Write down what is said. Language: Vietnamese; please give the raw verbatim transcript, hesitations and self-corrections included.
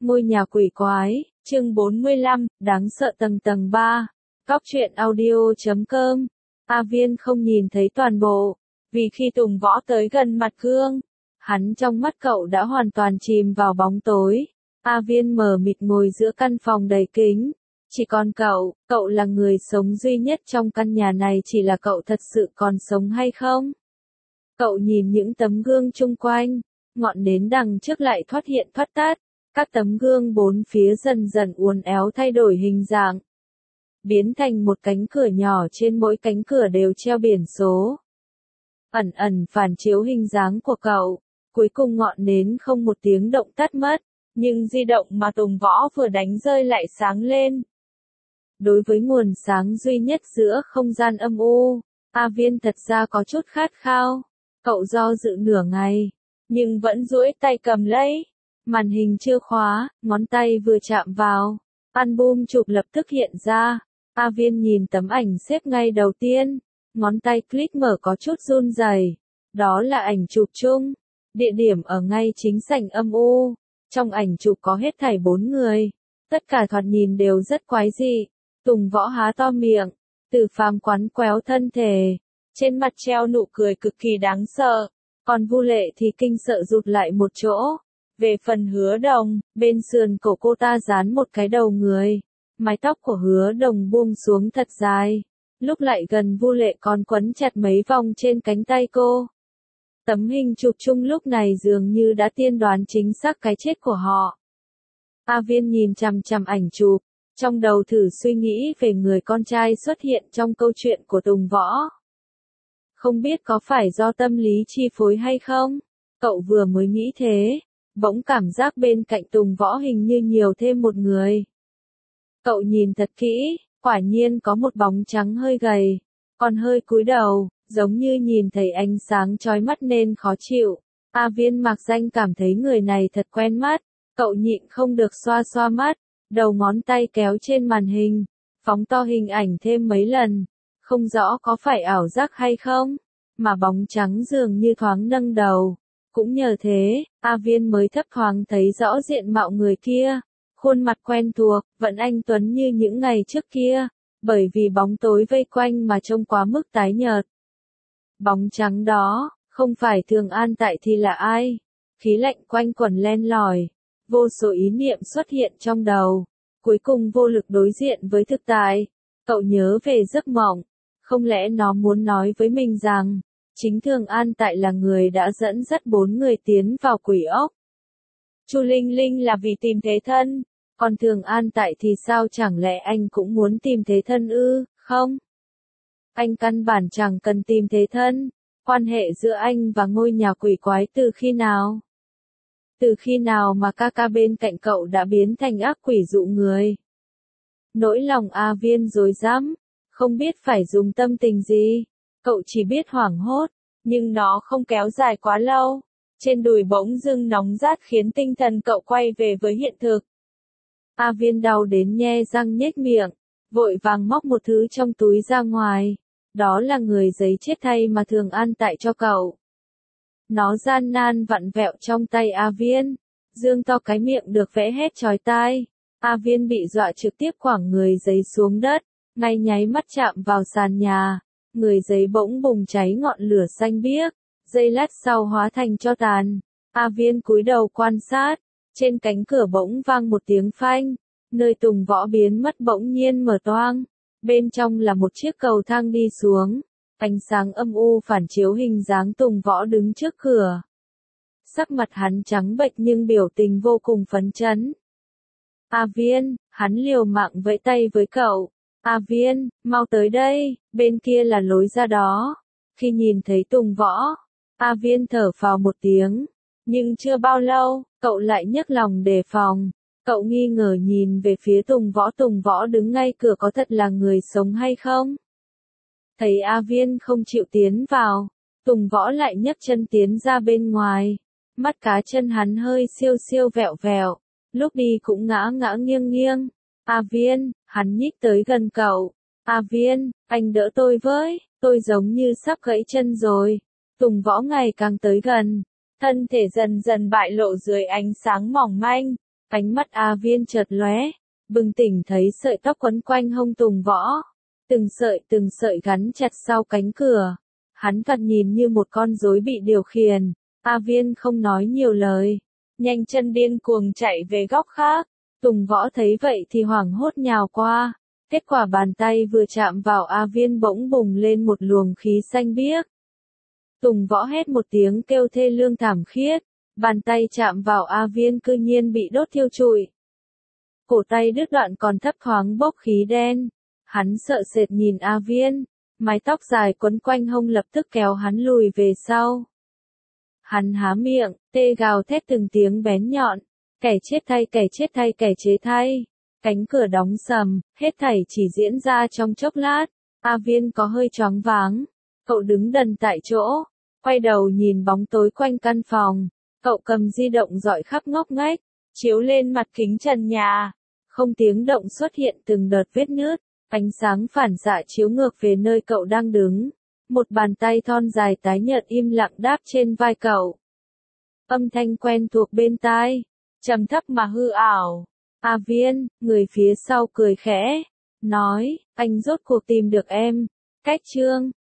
Ngôi nhà quỷ quái, chương bốn mươi lăm, đáng sợ tầng tầng ba. Góc truyện audio chấm com. A Viên không nhìn thấy toàn bộ, vì khi Tùng Võ tới gần mặt gương, hắn trong mắt cậu đã hoàn toàn chìm vào bóng tối. A Viên mờ mịt ngồi giữa căn phòng đầy kính. Chỉ còn cậu, cậu là người sống duy nhất trong căn nhà này, chỉ là cậu thật sự còn sống hay không? Cậu nhìn những tấm gương chung quanh, ngọn nến đằng trước lại thoát hiện thoát tắt. Các tấm gương bốn phía dần dần uốn éo thay đổi hình dạng, biến thành một cánh cửa nhỏ, trên mỗi cánh cửa đều treo biển số. Ẩn ẩn phản chiếu hình dáng của cậu, cuối cùng ngọn nến không một tiếng động tắt mất, nhưng di động mà Tùng Võ vừa đánh rơi lại sáng lên. Đối với nguồn sáng duy nhất giữa không gian âm u, A Viên thật ra có chút khát khao. Cậu do dự nửa ngày, nhưng vẫn duỗi tay cầm lấy. Màn hình chưa khóa, ngón tay vừa chạm vào, album chụp lập tức hiện ra. A Viên nhìn tấm ảnh xếp ngay đầu tiên, ngón tay click mở có chút run rẩy. Đó là ảnh chụp chung, địa điểm ở ngay chính sảnh âm u. Trong ảnh chụp có hết thảy bốn người, tất cả thoạt nhìn đều rất quái dị. Tùng Võ há to miệng, Từ Phàm quắn quéo thân thể, trên mặt treo nụ cười cực kỳ đáng sợ, còn Vu Lệ thì kinh sợ rụt lại một chỗ. Về phần Hứa Đồng, bên sườn cổ cô ta dán một cái đầu người, mái tóc của Hứa Đồng buông xuống thật dài, lúc lại gần Vu Lệ còn quấn chặt mấy vòng trên cánh tay cô. Tấm hình chụp chung lúc này dường như đã tiên đoán chính xác cái chết của họ. A Viên nhìn chằm chằm ảnh chụp, trong đầu thử suy nghĩ về người con trai xuất hiện trong câu chuyện của Tùng Võ. Không biết có phải do tâm lý chi phối hay không? Cậu vừa mới nghĩ thế, bỗng cảm giác bên cạnh Tùng Võ hình như nhiều thêm một người. Cậu nhìn thật kỹ, quả nhiên có một bóng trắng hơi gầy, còn hơi cúi đầu, giống như nhìn thấy ánh sáng chói mắt nên khó chịu. A Viên mạc danh cảm thấy người này thật quen mắt, cậu nhịn không được xoa xoa mắt, đầu ngón tay kéo trên màn hình, phóng to hình ảnh thêm mấy lần, không rõ có phải ảo giác hay không, mà bóng trắng dường như thoáng nâng đầu. Cũng nhờ thế, A Viên mới thấp thoáng thấy rõ diện mạo người kia, khuôn mặt quen thuộc, vẫn anh tuấn như những ngày trước kia, bởi vì bóng tối vây quanh mà trông quá mức tái nhợt. Bóng trắng đó, không phải Thường An Tại thì là ai? Khí lạnh quanh quẩn len lỏi, vô số ý niệm xuất hiện trong đầu, cuối cùng vô lực đối diện với thực tại. Cậu nhớ về giấc mộng, không lẽ nó muốn nói với mình rằng chính Thường An Tại là người đã dẫn dắt bốn người tiến vào quỷ ốc. Chu Linh Linh là vì tìm thế thân, còn Thường An Tại thì sao, chẳng lẽ anh cũng muốn tìm thế thân ư? Không. Anh căn bản chẳng cần tìm thế thân. Quan hệ giữa anh và ngôi nhà quỷ quái từ khi nào? Từ khi nào mà ca ca bên cạnh cậu đã biến thành ác quỷ dụ người? Nỗi lòng A Viên rối rắm, không biết phải dùng tâm tình gì. Cậu chỉ biết hoảng hốt, nhưng nó không kéo dài quá lâu. Trên đùi bỗng dưng nóng rát khiến tinh thần cậu quay về với hiện thực. A Viên đau đến nhe răng nhếch miệng, vội vàng móc một thứ trong túi ra ngoài. Đó là người giấy chết thay mà Thường An Tại cho cậu. Nó gian nan vặn vẹo trong tay A Viên, dương to cái miệng được vẽ hét chói tai. A Viên bị dọa trực tiếp quẳng người giấy xuống đất, ngay nháy mắt chạm vào sàn nhà. Người giấy bỗng bùng cháy ngọn lửa xanh biếc, giây lát sau hóa thành tro tàn. A Viên cúi đầu quan sát, trên cánh cửa bỗng vang một tiếng phanh, nơi Tùng Võ biến mất bỗng nhiên mở toang, bên trong là một chiếc cầu thang đi xuống, ánh sáng âm u phản chiếu hình dáng Tùng Võ đứng trước cửa. Sắc mặt hắn trắng bệch nhưng biểu tình vô cùng phấn chấn. A Viên, hắn liều mạng vẫy tay với cậu. A Viên, mau tới đây, bên kia là lối ra đó. Khi nhìn thấy Tùng Võ, A Viên thở phào một tiếng, nhưng chưa bao lâu, cậu lại nhấc lòng đề phòng. Cậu nghi ngờ nhìn về phía Tùng Võ. Tùng Võ đứng ngay cửa, có thật là người sống hay không? Thấy A Viên không chịu tiến vào, Tùng Võ lại nhấc chân tiến ra bên ngoài. Mắt cá chân hắn hơi siêu siêu vẹo vẹo, lúc đi cũng ngã ngã nghiêng nghiêng. A Viên, hắn nhích tới gần cậu. A Viên, anh đỡ tôi với, tôi giống như sắp gãy chân rồi. Tùng Võ ngày càng tới gần, thân thể dần dần bại lộ dưới ánh sáng mỏng manh. Ánh mắt A Viên chợt lóe, bừng tỉnh thấy sợi tóc quấn quanh hông Tùng Võ. Từng sợi từng sợi gắn chặt sau cánh cửa. Hắn thoạt nhìn như một con rối bị điều khiển. A Viên không nói nhiều lời. Nhanh chân điên cuồng chạy về góc khác. Tùng Võ thấy vậy thì hoảng hốt nhào qua. Kết quả bàn tay vừa chạm vào A Viên bỗng bùng lên một luồng khí xanh biếc. Tùng Võ hét một tiếng kêu thê lương thảm khiết. Bàn tay chạm vào A Viên cư nhiên bị đốt thiêu trụi. Cổ tay đứt đoạn còn thấp thoáng bốc khí đen. Hắn sợ sệt nhìn A Viên. Mái tóc dài quấn quanh hông lập tức kéo hắn lùi về sau. Hắn há miệng, tê gào thét từng tiếng bén nhọn. Kẻ chết thay, kẻ chết thay, kẻ chế thay. Cánh cửa đóng sầm, hết thảy chỉ diễn ra trong chốc lát. A Viên có hơi choáng váng. Cậu đứng đần tại chỗ, quay đầu nhìn bóng tối quanh căn phòng. Cậu cầm di động dọi khắp ngóc ngách, chiếu lên mặt kính trần nhà. Không tiếng động xuất hiện từng đợt vết nứt, ánh sáng phản xạ chiếu ngược về nơi cậu đang đứng. Một bàn tay thon dài tái nhợt im lặng đáp trên vai cậu. Âm thanh quen thuộc bên tai, trầm thấp mà hư ảo. A Viên, người phía sau cười khẽ, nói, anh rốt cuộc tìm được em. Cách chương